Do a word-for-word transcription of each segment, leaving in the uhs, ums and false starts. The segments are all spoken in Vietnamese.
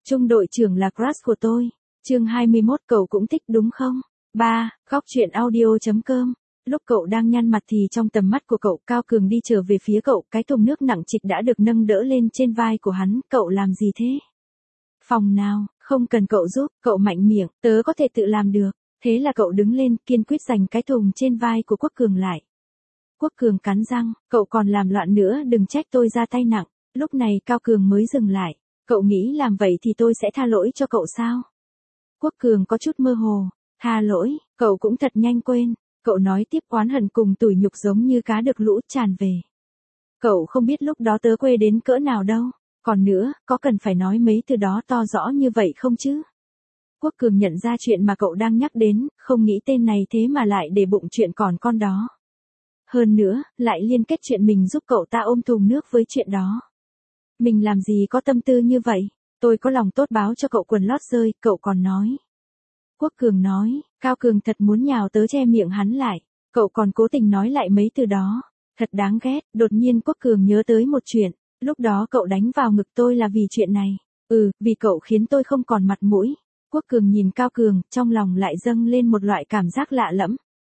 Trung đội trưởng là crush của tôi. Chương hai mươi mốt cậu cũng thích đúng không? ba. Góc truyện audio chấm com. Lúc cậu đang nhăn mặt thì trong tầm mắt của cậu, Cao Cường đi trở về phía cậu, cái thùng nước nặng trịch đã được nâng đỡ lên trên vai của hắn. Cậu làm gì thế? Phòng nào, không cần cậu giúp, cậu mạnh miệng, tớ có thể tự làm được. Thế là cậu đứng lên, kiên quyết giành cái thùng trên vai của Quốc Cường lại. Quốc Cường cắn răng, cậu còn làm loạn nữa đừng trách tôi ra tay nặng. Lúc này Cao Cường mới dừng lại. Cậu nghĩ làm vậy thì tôi sẽ tha lỗi cho cậu sao? Quốc Cường có chút mơ hồ. Tha lỗi, cậu cũng thật nhanh quên. Cậu nói tiếp, oán hận cùng tủi nhục giống như cá được lũ tràn về. Cậu không biết lúc đó tớ quê đến cỡ nào đâu. Còn nữa, có cần phải nói mấy từ đó to rõ như vậy không chứ? Quốc Cường nhận ra chuyện mà cậu đang nhắc đến, không nghĩ tên này thế mà lại để bụng chuyện còn con đó. Hơn nữa, lại liên kết chuyện mình giúp cậu ta ôm thùng nước với chuyện đó. Mình làm gì có tâm tư như vậy, tôi có lòng tốt báo cho cậu quần lót rơi, cậu còn nói. Quốc Cường nói, Cao Cường thật muốn nhào tớ che miệng hắn lại, cậu còn cố tình nói lại mấy từ đó, thật đáng ghét. Đột nhiên Quốc Cường nhớ tới một chuyện, lúc đó cậu đánh vào ngực tôi là vì chuyện này, ừ, vì cậu khiến tôi không còn mặt mũi. Quốc Cường nhìn Cao Cường, trong lòng lại dâng lên một loại cảm giác lạ lẫm.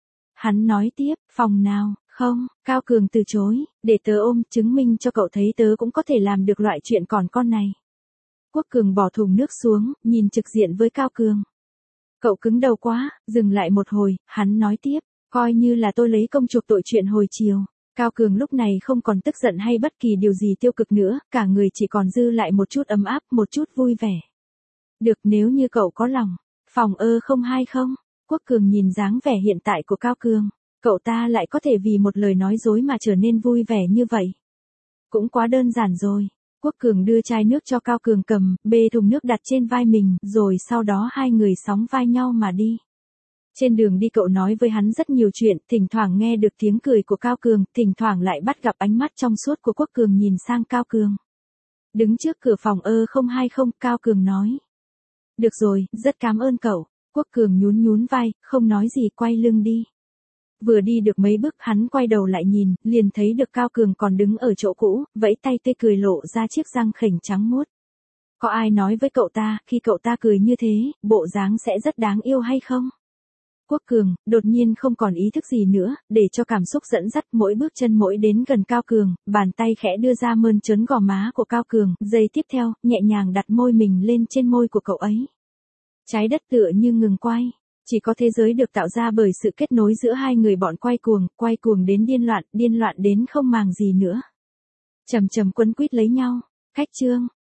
Hắn nói tiếp, phòng nào, không, Cao Cường từ chối, để tớ ôm, chứng minh cho cậu thấy tớ cũng có thể làm được loại chuyện còn con này. Quốc Cường bỏ thùng nước xuống, nhìn trực diện với Cao Cường. Cậu cứng đầu quá, dừng lại một hồi, hắn nói tiếp, coi như là tôi lấy công chuộc tội chuyện hồi chiều. Cao Cường lúc này không còn tức giận hay bất kỳ điều gì tiêu cực nữa, cả người chỉ còn dư lại một chút ấm áp, một chút vui vẻ. Được, nếu như cậu có lòng. Phòng ơ không hay không? Quốc Cường nhìn dáng vẻ hiện tại của Cao Cường, cậu ta lại có thể vì một lời nói dối mà trở nên vui vẻ như vậy. Cũng quá đơn giản rồi. Quốc Cường đưa chai nước cho Cao Cường cầm, bê thùng nước đặt trên vai mình, rồi sau đó hai người sóng vai nhau mà đi. Trên đường đi cậu nói với hắn rất nhiều chuyện, thỉnh thoảng nghe được tiếng cười của Cao Cường, thỉnh thoảng lại bắt gặp ánh mắt trong suốt của Quốc Cường nhìn sang Cao Cường. Đứng trước cửa phòng ơ không hay không, Cao Cường nói. Được rồi, rất cảm ơn cậu. Quốc Cường nhún nhún vai, không nói gì, quay lưng đi. Vừa đi được mấy bước hắn quay đầu lại nhìn, liền thấy được Cao Cường còn đứng ở chỗ cũ, vẫy tay tươi cười lộ ra chiếc răng khểnh trắng muốt. Có ai nói với cậu ta, khi cậu ta cười như thế, bộ dáng sẽ rất đáng yêu hay không? Quốc Cường, đột nhiên không còn ý thức gì nữa, để cho cảm xúc dẫn dắt mỗi bước chân mỗi đến gần Cao Cường, bàn tay khẽ đưa ra mơn trớn gò má của Cao Cường, giây tiếp theo, nhẹ nhàng đặt môi mình lên trên môi của cậu ấy. Trái đất tựa như ngừng quay, chỉ có thế giới được tạo ra bởi sự kết nối giữa hai người bọn quay cuồng, quay cuồng đến điên loạn, điên loạn đến không màng gì nữa. Chầm chầm quấn quýt lấy nhau, cách chương.